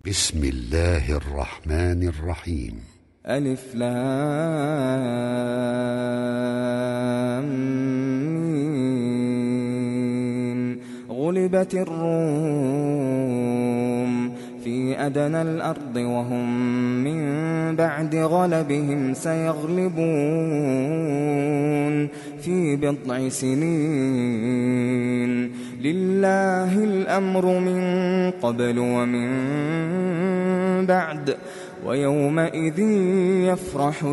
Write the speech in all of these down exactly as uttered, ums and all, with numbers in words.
بسم الله الرحمن الرحيم. ألف لام ميم. غلبت الروم في أدنى الأرض وهم من بعد غلبهم سيغلبون في بضع سنين. لله الأمر من قبل ومن بعد ويومئذ يفرح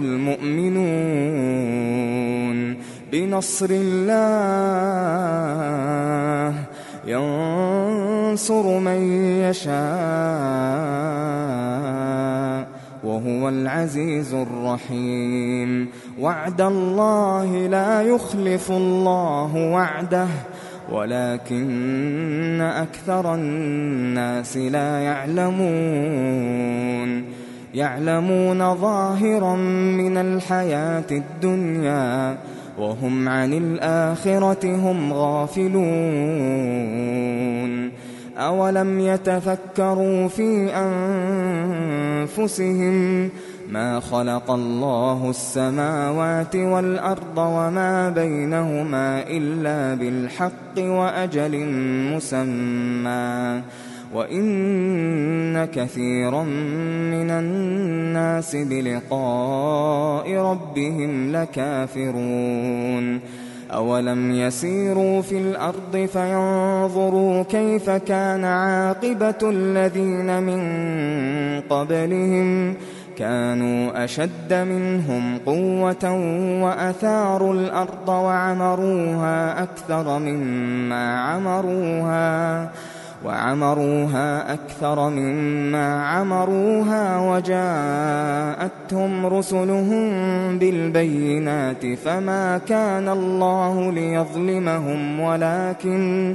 المؤمنون بنصر الله ينصر من يشاء وهو العزيز الرحيم. وعد الله لا يخلف الله وعده ولكن أكثر الناس لا يعلمون يعلمون ظاهرا من الحياة الدنيا وهم عن الآخرة هم غافلون. أولم يتفكروا في أنفسهم ما خلق الله السماوات والأرض وما بينهما إلا بالحق وأجل مسمى وإن كثيرا من الناس بلقاء ربهم لكافرون. أولم يسيروا في الأرض فينظروا كيف كان عاقبة الذين من قبلهم كانوا أشد منهم قوة وأثاروا الأرض وعمروها أكثر مما عمروها وعمروها أكثر مما عمروها وجاءتهم رسلهم بالبينات فما كان الله ليظلمهم ولكن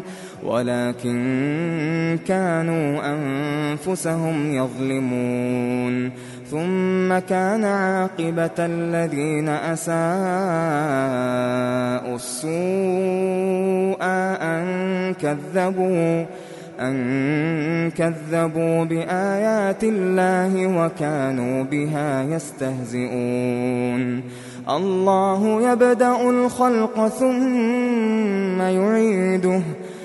ولكن كانوا أنفسهم يظلمون. ثم كان عاقبة الذين أساءوا السوء أن كذبوا أن كذبوا بآيات الله وكانوا بها يستهزئون. الله يبدأ الخلق ثم يعيده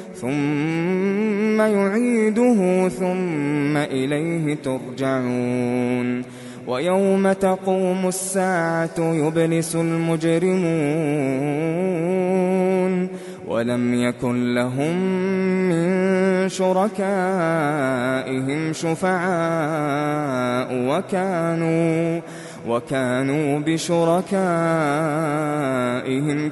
ثم يعيده ثم إليه ترجعون. ويوم تقوم الساعة يبلس المجرمون ولم يكن لهم من شركائهم شفعاء وكانوا وكانوا بشركائهم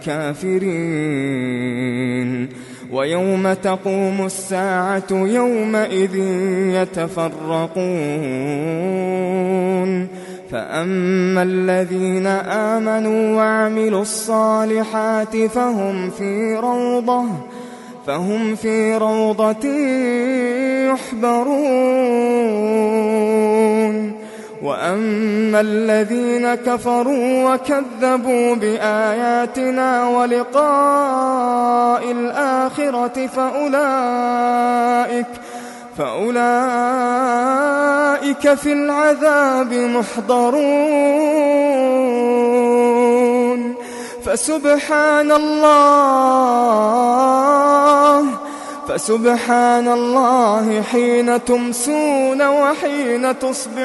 كافرين. ويوم تقوم الساعة يومئذ يتفرقون فأما الذين آمنوا وعملوا الصالحات فهم في روضة فهم في روضة يحبرون. وأما الذين كفروا وكذبوا بآياتنا ولقاء الآخرة فأولئك فأولئك في العذاب محضرون. فسبحان الله فسبحان الله حين تمسون وحين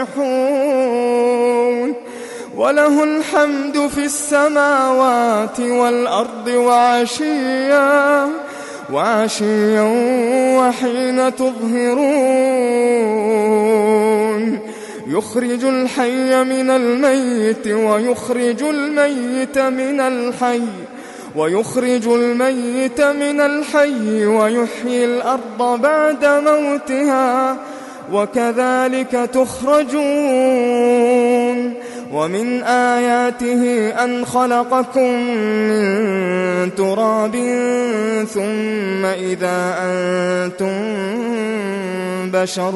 تصبحون وله الحمد في السماوات والأرض وعشيا وعشيا وحين تظهرون. يخرج الحي من الميت ويخرج الميت من الحي ويخرج الميت من الحي ويحيي الأرض بعد موتها وكذلك تخرجون. ومن آياته أن خلقكم من تراب ثم إذا أنتم بشر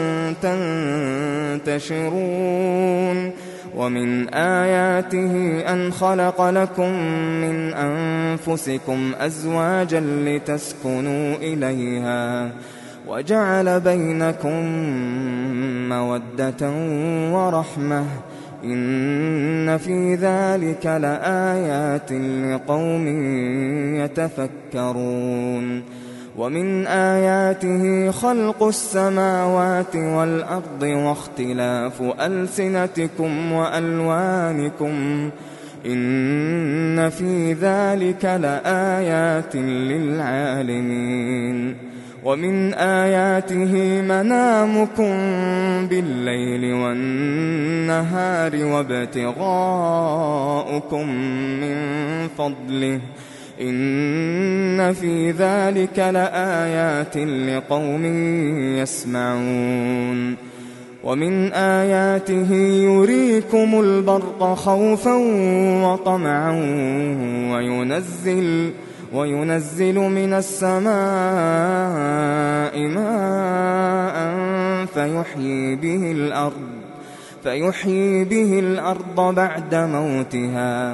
تنتشرون. ومن آياته أن خلق لكم من أنفسكم أزواجا لتسكنوا إليها وجعل بينكم مَوَدَّةً وَرَحْمَةً إِنَّ فِي ذَلِكَ لَآيَاتٍ لِقَوْمٍ يَتَفَكَّرُونَ وَمِنْ آيَاتِهِ خَلْقُ السَّمَاوَاتِ وَالْأَرْضِ وَاخْتِلَافُ أَلْسِنَتِكُمْ وَأَلْوَانِكُمْ إِنَّ فِي ذَلِكَ لَآيَاتٍ لِلْعَالِمِينَ وَمِنْ آيَاتِهِ مَنَامُكُمْ بِاللَّيْلِ وَالنَّهَارِ وَابْتِغَاؤُكُمْ مِنْ فَضْلِهِ إِنَّ فِي ذَلِكَ لَآيَاتٍ لِقَوْمٍ يَسْمَعُونَ وَمِنْ آيَاتِهِ يُرِيكُمُ الْبَرْقَ خَوْفًا وَطَمَعًا وَيُنَزِّلُ وَيُنَزِّلُ مِنَ السَّمَاءِ مَاءً فَيُحْيِي بِهِ الْأَرْضَ فَيُحْيِي بِهِ الْأَرْضَ بَعْدَ مَوْتِهَا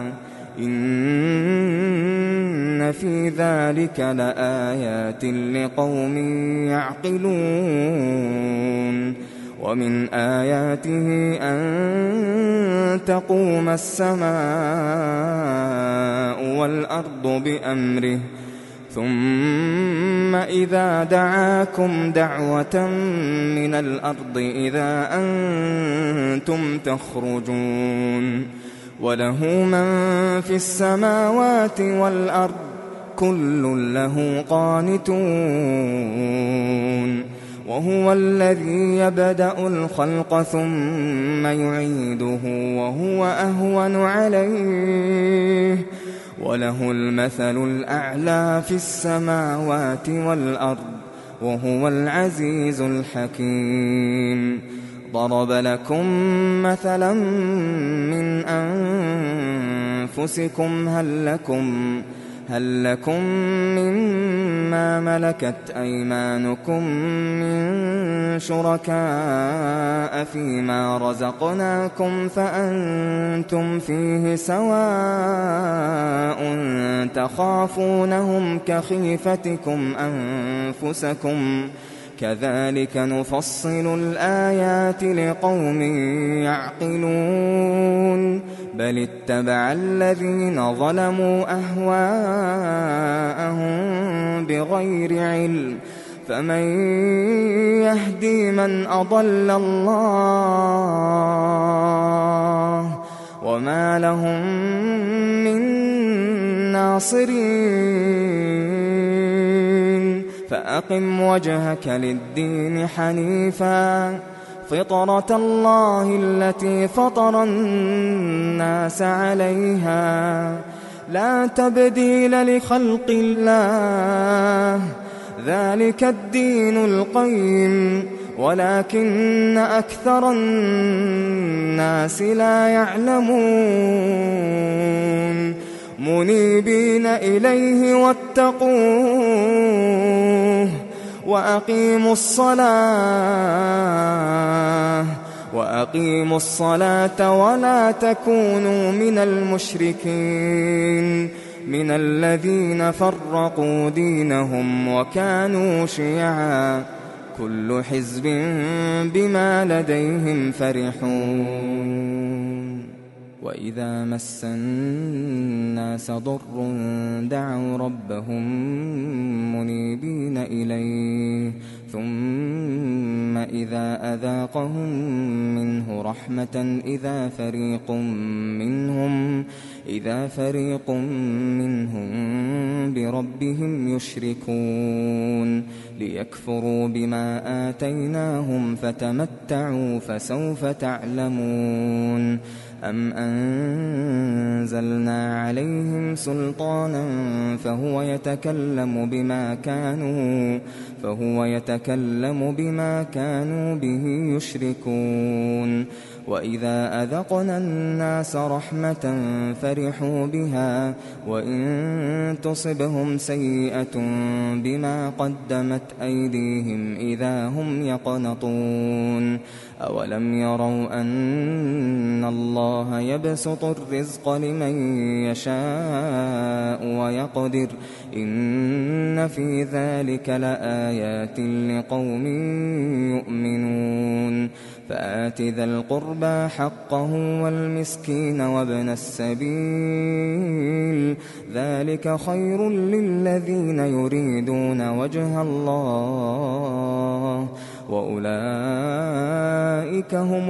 إِنَّ فِي ذَلِكَ لَآيَاتٍ لِقَوْمٍ يَعْقِلُونَ وَمِنْ آيَاتِهِ أَن تَقُومَ السَّمَاءُ وَالْأَرْضُ بِأَمْرِهِ ثُمَّ إِذَا دَعَاكُمْ دَعْوَةً مِنَ الْأَرْضِ إِذَا أَنْتُمْ تَخْرُجُونَ وَلَهُ مَن فِي السَّمَاوَاتِ وَالْأَرْضِ كُلٌّ لَّهُ قَانِتُونَ وَهُوَ الَّذِي يَبْدَأُ الْخَلْقَ ثُمَّ يُعِيدُهُ وَهُوَ أَهْوَنُ عَلَيْهِ وَلَهُ الْمَثَلُ الْأَعْلَى فِي السَّمَاوَاتِ وَالْأَرْضِ وَهُوَ الْعَزِيزُ الْحَكِيمُ ضَرَبَ لَكُم مَّثَلًا مِّنْ أَنفُسِكُمْ هَل لَّكُم هل لكم مما ملكت أيمانكم من شركاء فيما رزقناكم فأنتم فيه سواء تخافونهم كخيفتكم أنفسكم كذلك نفصل الآيات لقوم يعقلون بل اتبع الذين ظلموا أهواءهم بغير علم فمن يهدي من أضل الله وما لهم من ناصرين فأقم وجهك للدين حنيفا فطرة الله التي فطر الناس عليها لا تبديل لخلق الله ذلك الدين القيم ولكن أكثر الناس لا يعلمون منيبين إليه واتقوه وأقيموا الصلاة وأقيموا الصلاة ولا تكونوا من المشركين من الذين فرقوا دينهم وكانوا شيعا كل حزب بما لديهم فرحون وإذا مس الناس ضر دعوا ربهم منيبين إليه ثم إذا أذاقهم منه رحمة إذا فريق منهم إذا فريق منهم بربهم يشركون ليكفروا بما آتيناهم فتمتعوا فسوف تعلمون أم أنزلنا عليهم سلطانا فهو يتكلم بما كانوا فهو يتكلم بما كانوا به يشركون وإذا أذقنا الناس رحمة فرحوا بها وإن تصبهم سيئة بما قدمت أيديهم إذا هم يقنطون أولم يروا أن الله يبسط الرزق لمن يشاء ويقدر إن في ذلك لآيات لقوم يؤمنون فآت ذا القربى حقه والمسكين وابن السبيل ذلك خير للذين يريدون وجه الله وأولئك هم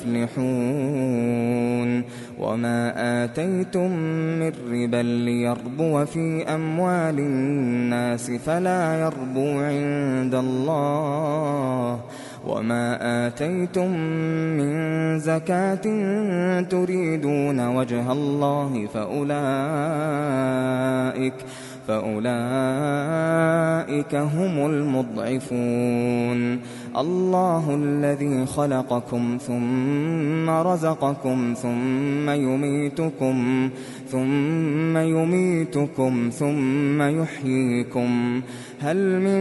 المفلحون وما آتيتم من ربا ليربو في أموال الناس فلا يربو عند الله وما آتيتم من زكاة تريدون وجه الله فأولئك فأولئك هم المضعفون الله الذي خلقكم ثم رزقكم ثم يميتكم ثم يميتكم ثم يحييكم هل من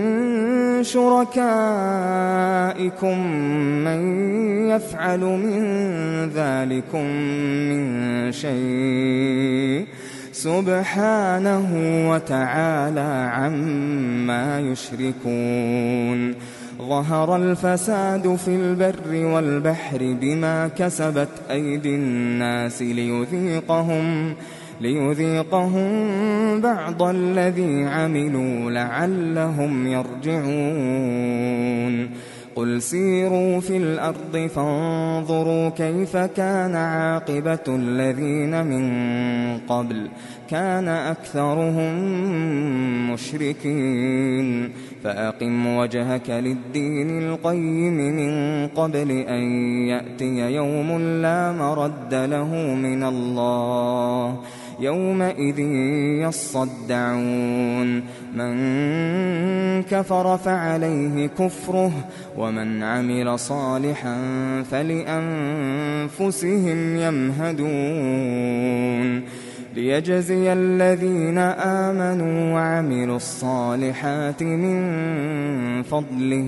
شركائكم من يفعل من ذلكم من شيء سبحانه وتعالى عما يشركون ظهر الفساد في البر والبحر بما كسبت أيدي الناس ليذيقهم ليذيقهم بعض الذي عملوا لعلهم يرجعون قل سيروا في الأرض فانظروا كيف كان عاقبة الذين من قبل كان أكثرهم مشركين فأقم وجهك للدين القيم من قبل أن يأتي يوم لا مرد له من الله يومئذ يصدعون من كفر فعليه كفره ومن عمل صالحا فلأنفسهم يمهدون ليجزي الذين آمنوا وعملوا الصالحات من فضله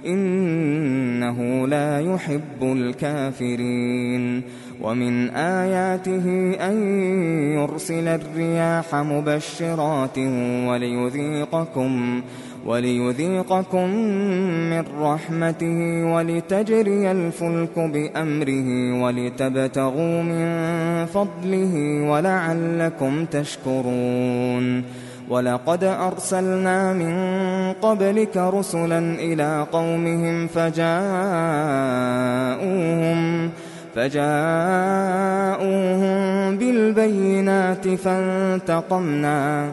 إنه لا يحب الكافرين ومن آياته أن يرسل الرياح مبشرات وليذيقكم وليذيقكم من رحمته ولتجري الفلك بأمره ولتبتغوا من فضله ولعلكم تشكرون ولقد أرسلنا من قبلك رسلا إلى قومهم فجاءوهم فجاءوهم بالبينات فانتقمنا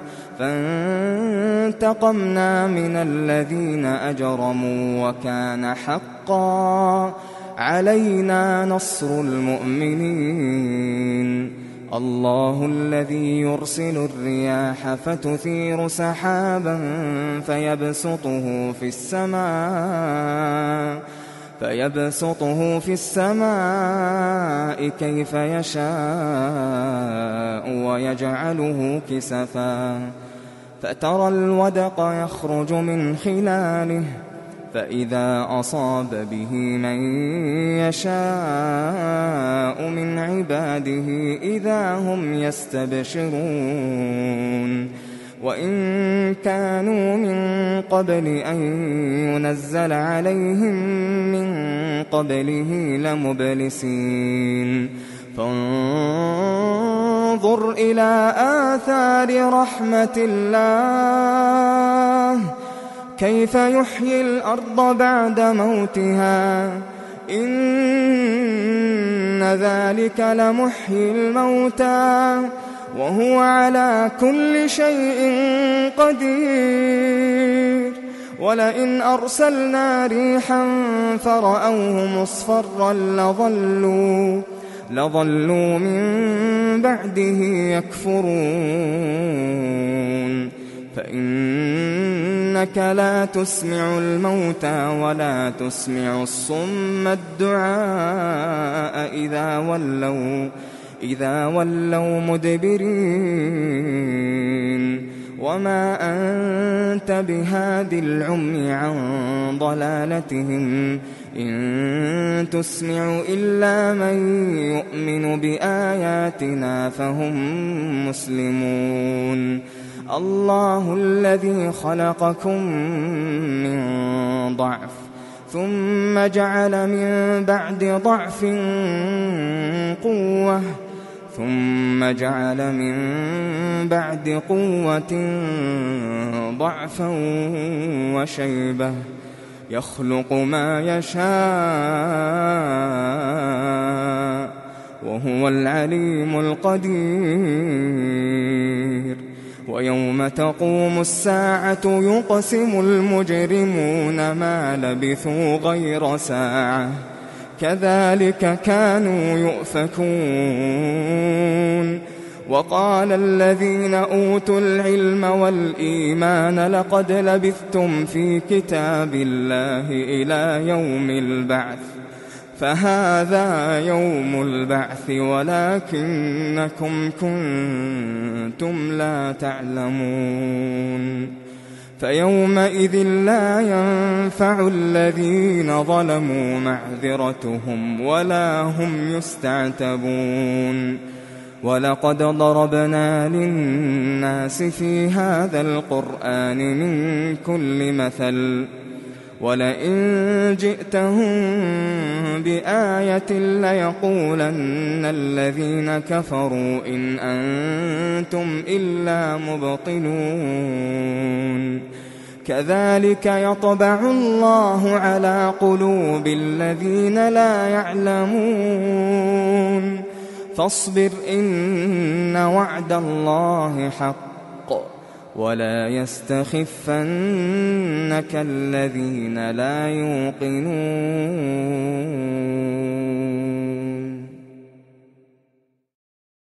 فانتقمنا من الذين أجرموا وكان حقا علينا نصر المؤمنين الله الذي يرسل الرياح فتثير سحابا فيبسطه في السماء فيبسطه في السماء كيف يشاء ويجعله كسفا فترى الودق يخرج من خلاله فإذا أصاب به من يشاء من عباده إذا هم يستبشرون وإن كانوا من قبل أن ينزل عليهم من قبله لمبلسين فانظر إلى آثار رحمة الله كيف يحيي الأرض بعد موتها إن ذلك لمحيي الموتى وهو على كل شيء قدير ولئن أرسلنا ريحا فرأوه مصفرا لظلوا لظلوا من بعده يكفرون فإنك لا تسمع الموتى ولا تسمع الصم الدعاء إذا ولوا إذا ولوا مدبرين وما أنت بهاد العمي عن ضلالتهم إن تسمع إلا من يؤمن بآياتنا فهم مسلمون الله الذي خلقكم من ضعف ثم جعل من بعد ضعف قوة ثم جعل من بعد قوة ضعفا وشيبة يخلق ما يشاء وهو العليم القدير. ويوم تقوم الساعة يقسم المجرمون ما لبثوا غير ساعة كذلك كانوا يؤفكون. وقال الذين أوتوا العلم والإيمان لقد لبثتم في كتاب الله إلى يوم البعث فهذا يوم البعث ولكنكم كنتم لا تعلمون. فيومئذ لا ينفع الذين ظلموا معذرتهم ولا هم يستعتبون. ولقد ضربنا للناس في هذا القرآن من كل مثل ولئن جئتهم بآية ليقولن الذين كفروا إن أنتم إلا مبطلون. كذلك يطبع الله على قلوب الذين لا يعلمون. فاصبر إن وعد الله حق ولا يستخفنك الذين لا يوقنون.